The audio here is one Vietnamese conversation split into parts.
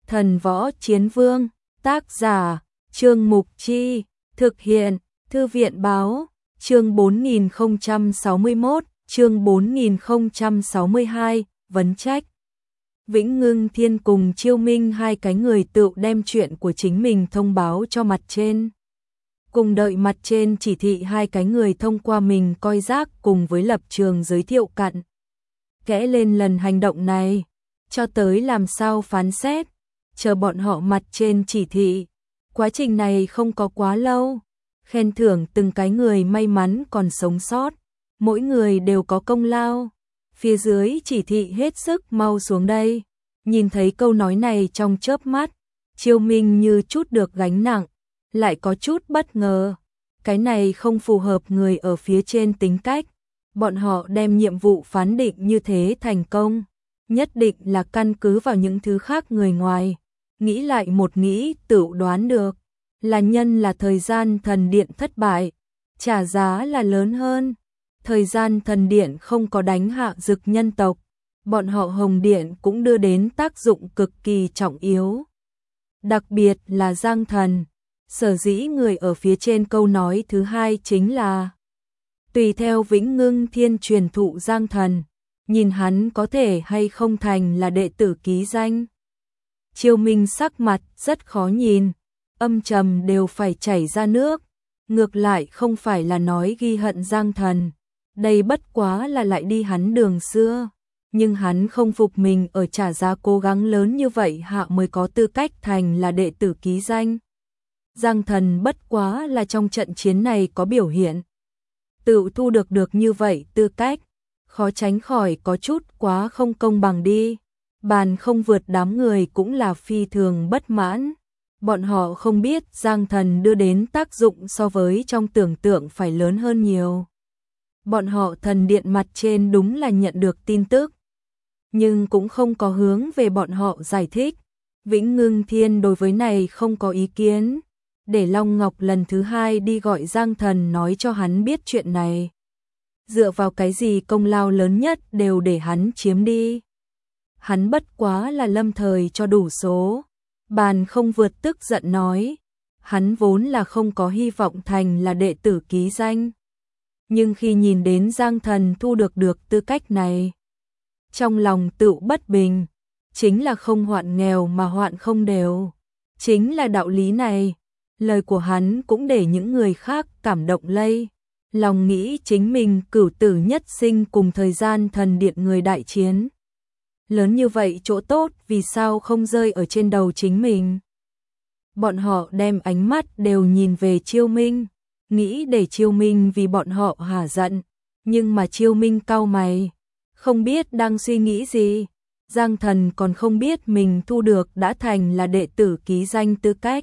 Thần Võ Chiến Vương, tác giả, Trương Mục Chi, thực hiện, Thư viện Báo, chương 4061, chương 4062, vấn trách. Vĩnh Ngưng Thiên cùng Chiêu Minh hai cái người tự đem chuyện của chính mình thông báo cho mặt trên. Cùng đợi mặt trên chỉ thị hai cái người thông qua mình coi rác cùng với lập trường giới thiệu cặn kẽ lên lần hành động này, cho tới làm sao phán xét, chờ bọn họ mặt trên chỉ thị. Quá trình này không có quá lâu, khen thưởng từng cái người may mắn còn sống sót, mỗi người đều có công lao. Phía dưới chỉ thị hết sức mau xuống đây. Nhìn thấy câu nói này trong chớp mắt, Chiêu Minh như chút được gánh nặng, lại có chút bất ngờ. Cái này không phù hợp người ở phía trên tính cách. Bọn họ đem nhiệm vụ phán định như thế thành công, nhất định là căn cứ vào những thứ khác người ngoài. Nghĩ lại một nghĩ tự đoán được, là nhân là thời gian thần điện thất bại, trả giá là lớn hơn. Thời gian thần điện không có đánh hạ Dực nhân tộc, bọn họ Hồng Điện cũng đưa đến tác dụng cực kỳ trọng yếu. Đặc biệt là Giang Thần, sở dĩ người ở phía trên câu nói thứ hai chính là tùy theo Vĩnh Ngưng Thiên truyền thụ Giang Thần, nhìn hắn có thể hay không thành là đệ tử ký danh. Chiêu Minh sắc mặt rất khó nhìn, âm trầm đều phải chảy ra nước, ngược lại không phải là nói ghi hận Giang Thần, đây bất quá là lại đi hắn đường xưa, nhưng hắn không phục mình ở trả giá cố gắng lớn như vậy hạ mới có tư cách thành là đệ tử ký danh. Giang Thần bất quá là trong trận chiến này có biểu hiện, tự thu được như vậy tư cách, khó tránh khỏi có chút quá không công bằng đi. Bàn không vượt đám người cũng là phi thường bất mãn. Bọn họ không biết Giang Thần đưa đến tác dụng so với trong tưởng tượng phải lớn hơn nhiều. Bọn họ thần điện mặt trên đúng là nhận được tin tức, nhưng cũng không có hướng về bọn họ giải thích. Vĩnh Ngưng Thiên đối với này không có ý kiến, để Long Ngọc lần thứ hai đi gọi Giang Thần nói cho hắn biết chuyện này. Dựa vào cái gì công lao lớn nhất đều để hắn chiếm đi. Hắn bất quá là lâm thời cho đủ số. Bàn không vượt tức giận nói, hắn vốn là không có hy vọng thành là đệ tử ký danh. Nhưng khi nhìn đến Giang Thần thu được tư cách này, trong lòng tự bất bình, chính là không hoạn nghèo mà hoạn không đều. Chính là đạo lý này, lời của hắn cũng để những người khác cảm động lây. Lòng nghĩ chính mình cửu tử nhất sinh cùng thời gian thần điện người đại chiến. Lớn như vậy chỗ tốt vì sao không rơi ở trên đầu chính mình. Bọn họ đem ánh mắt đều nhìn về Chiêu Minh, nghĩ để Chiêu Minh vì bọn họ hả giận, nhưng mà Chiêu Minh cau mày, không biết đang suy nghĩ gì. Giang Thần còn không biết mình thu được đã thành là đệ tử ký danh tư cách,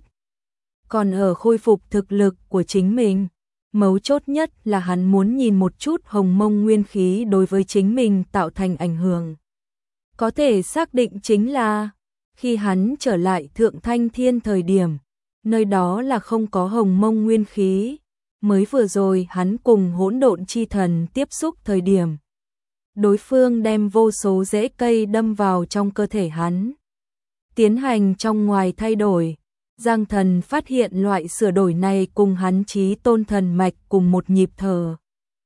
còn ở khôi phục thực lực của chính mình. Mấu chốt nhất là hắn muốn nhìn một chút hồng mông nguyên khí đối với chính mình tạo thành ảnh hưởng. Có thể xác định chính là, khi hắn trở lại Thượng Thanh Thiên thời điểm, nơi đó là không có hồng mông nguyên khí. Mới vừa rồi hắn cùng hỗn độn chi thần tiếp xúc thời điểm, đối phương đem vô số rễ cây đâm vào trong cơ thể hắn. Tiến hành trong ngoài thay đổi, Giang Thần phát hiện loại sửa đổi này cùng hắn chí tôn thần mạch cùng một nhịp thở.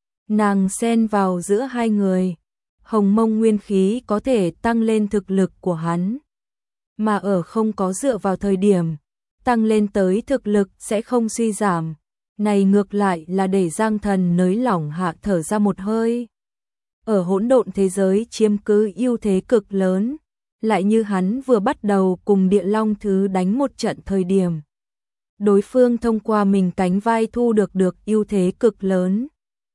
Nàng xen vào giữa hai người, hồng mông nguyên khí có thể tăng lên thực lực của hắn, mà ở không có dựa vào thời điểm, tăng lên tới thực lực sẽ không suy giảm. Này ngược lại là để Giang Thần nới lỏng hạ thở ra một hơi. Ở hỗn độn thế giới chiếm cứ ưu thế cực lớn, lại như hắn vừa bắt đầu cùng Địa Long Thứ đánh một trận thời điểm. Đối phương thông qua mình cánh vai thu được ưu thế cực lớn.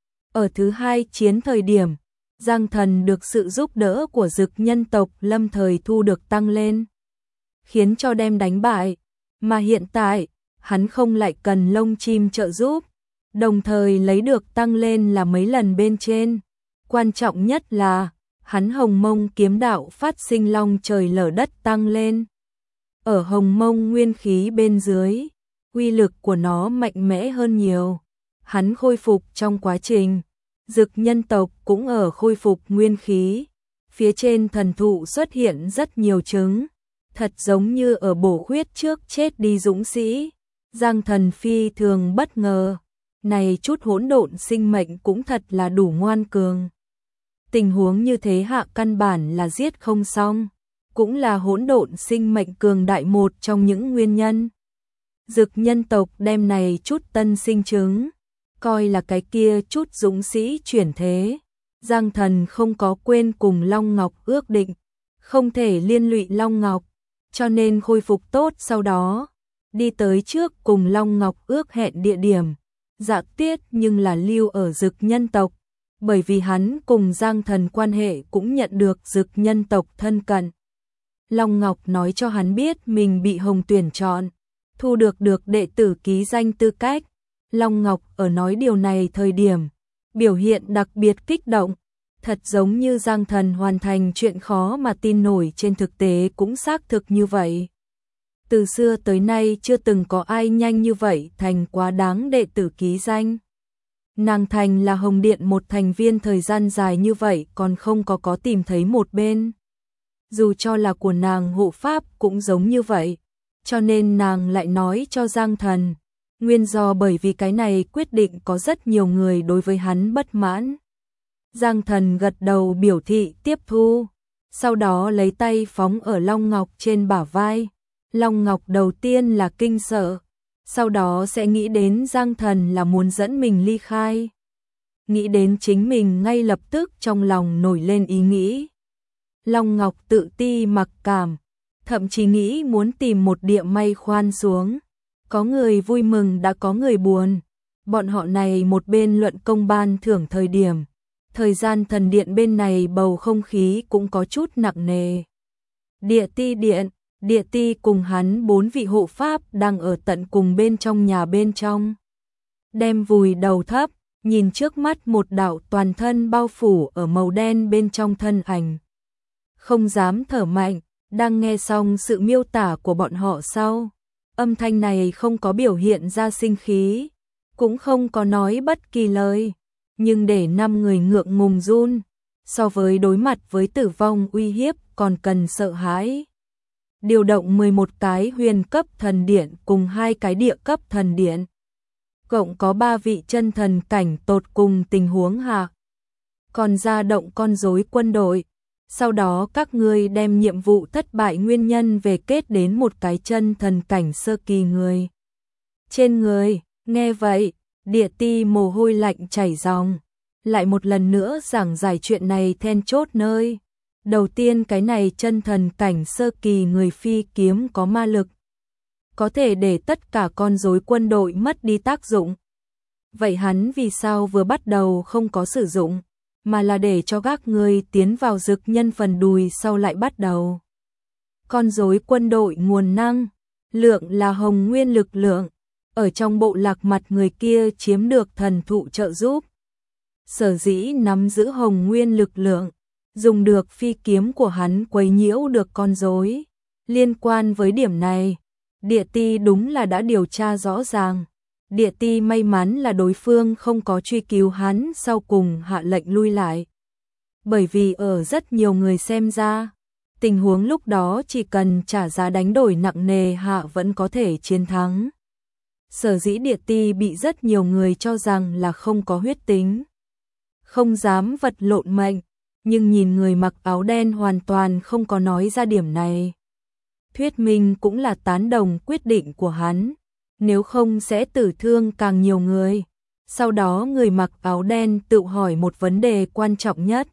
Ở thứ hai chiến thời điểm, Giang Thần được sự giúp đỡ của Dực nhân tộc lâm thời thu được tăng lên, khiến cho đem đánh bại, mà hiện tại, hắn không lại cần lông chim trợ giúp, đồng thời lấy được tăng lên là mấy lần bên trên. Quan trọng nhất là, hắn hồng mông kiếm đạo phát sinh long trời lở đất tăng lên. Ở hồng mông nguyên khí bên dưới, uy lực của nó mạnh mẽ hơn nhiều. Hắn khôi phục trong quá trình, Dực nhân tộc cũng ở khôi phục nguyên khí. Phía trên thần thụ xuất hiện rất nhiều trứng, thật giống như ở bổ khuyết trước chết đi dũng sĩ. Giang Thần phi thường bất ngờ, này chút hỗn độn sinh mệnh cũng thật là đủ ngoan cường. Tình huống như thế hạ căn bản là giết không xong, cũng là hỗn độn sinh mệnh cường đại một trong những nguyên nhân. Dực nhân tộc đem này chút tân sinh trứng, coi là cái kia chút dũng sĩ chuyển thế. Giang Thần không có quên cùng Long Ngọc ước định, không thể liên lụy Long Ngọc, cho nên khôi phục tốt sau đó, đi tới trước cùng Long Ngọc ước hẹn địa điểm. Dạ Tiết nhưng là lưu ở Dực nhân tộc, bởi vì hắn cùng Giang Thần quan hệ cũng nhận được Dực nhân tộc thân cận. Long Ngọc nói cho hắn biết mình bị Hồng tuyển chọn, thu được đệ tử ký danh tư cách. Long Ngọc ở nói điều này thời điểm, biểu hiện đặc biệt kích động, thật giống như Giang Thần hoàn thành chuyện khó mà tin nổi, trên thực tế cũng xác thực như vậy. Từ xưa tới nay chưa từng có ai nhanh như vậy thành quá đáng đệ tử ký danh. Nàng thành là Hồng Điện một thành viên thời gian dài như vậy còn không có tìm thấy một bên. Dù cho là của nàng hộ pháp cũng giống như vậy, cho nên nàng lại nói cho Giang Thần. Nguyên do bởi vì cái này quyết định có rất nhiều người đối với hắn bất mãn. Giang Thần gật đầu biểu thị tiếp thu, sau đó lấy tay phóng ở Long Ngọc trên bả vai. Long Ngọc đầu tiên là kinh sợ, sau đó sẽ nghĩ đến Giang Thần là muốn dẫn mình ly khai. Nghĩ đến chính mình ngay lập tức trong lòng nổi lên ý nghĩ. Long Ngọc tự ti mặc cảm, thậm chí nghĩ muốn tìm một địa may khoan xuống. Có người vui mừng đã có người buồn. Bọn họ này một bên luận công ban thưởng thời điểm, thời gian thần điện bên này bầu không khí cũng có chút nặng nề. Địa ti điện, địa ti cùng hắn 4 vị hộ pháp đang ở tận cùng bên trong nhà bên trong. Đem vùi đầu thấp, nhìn trước mắt một đạo toàn thân bao phủ ở màu đen bên trong thân ảnh. Không dám thở mạnh, đang nghe xong sự miêu tả của bọn họ sau. Âm thanh này không có biểu hiện ra sinh khí, cũng không có nói bất kỳ lời, nhưng để 5 người ngượng ngùng run, so với đối mặt với tử vong uy hiếp còn cần sợ hãi. Điều động 11 cái huyền cấp thần điện cùng 2 cái địa cấp thần điện. Cộng có 3 vị chân thần cảnh tột cùng tình huống hạ. Còn ra động con rối quân đội. Sau đó các ngươi đem nhiệm vụ thất bại nguyên nhân về kết đến một cái chân thần cảnh sơ kỳ người. Trên người, nghe vậy, địa ti mồ hôi lạnh chảy ròng. Lại một lần nữa giảng giải chuyện này then chốt nơi. Đầu tiên cái này chân thần cảnh sơ kỳ người phi kiếm có ma lực. Có thể để tất cả con rối quân đội mất đi tác dụng. Vậy hắn vì sao vừa bắt đầu không có sử dụng, mà là để cho các ngươi tiến vào Dực nhân phần đùi sau lại bắt đầu. Con rối quân đội nguồn năng, lượng là hồng nguyên lực lượng, ở trong bộ lạc mặt người kia chiếm được thần thụ trợ giúp. Sở dĩ nắm giữ hồng nguyên lực lượng, dùng được phi kiếm của hắn quấy nhiễu được con rối. Liên quan với điểm này, địa ti đúng là đã điều tra rõ ràng. Địa ti may mắn là đối phương không có truy cứu hắn sau cùng hạ lệnh lui lại. Bởi vì ở rất nhiều người xem ra, tình huống lúc đó chỉ cần trả giá đánh đổi nặng nề hạ vẫn có thể chiến thắng. Sở dĩ địa ti bị rất nhiều người cho rằng là không có huyết tính, không dám vật lộn mệnh, nhưng nhìn người mặc áo đen hoàn toàn không có nói ra điểm này. Thuyết minh cũng là tán đồng quyết định của hắn, nếu không sẽ tử thương càng nhiều người. Sau đó người mặc áo đen tự hỏi một vấn đề quan trọng nhất.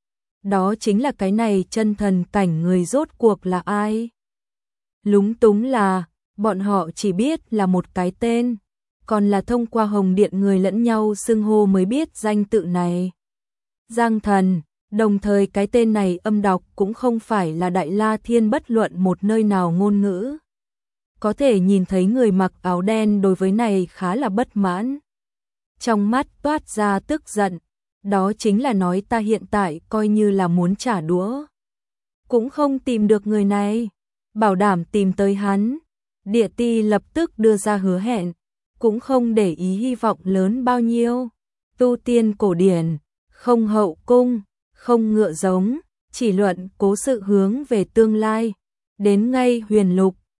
Đó chính là cái này chân thần cảnh người rốt cuộc là ai? Lúng túng là, bọn họ chỉ biết là một cái tên, còn là thông qua Hồng Điện người lẫn nhau xưng hô mới biết danh tự này. Giang Thần, đồng thời cái tên này âm đọc cũng không phải là Đại La Thiên bất luận một nơi nào ngôn ngữ. Có thể nhìn thấy người mặc áo đen đối với này khá là bất mãn. Trong mắt toát ra tức giận, đó chính là nói ta hiện tại coi như là muốn trả đũa. Cũng không tìm được người này, bảo đảm tìm tới hắn. Địa ti lập tức đưa ra hứa hẹn, cũng không để ý hy vọng lớn bao nhiêu. Tu tiên cổ điển, không hậu cung, không ngựa giống, chỉ luận cố sự hướng về tương lai. đến ngay huyền lục.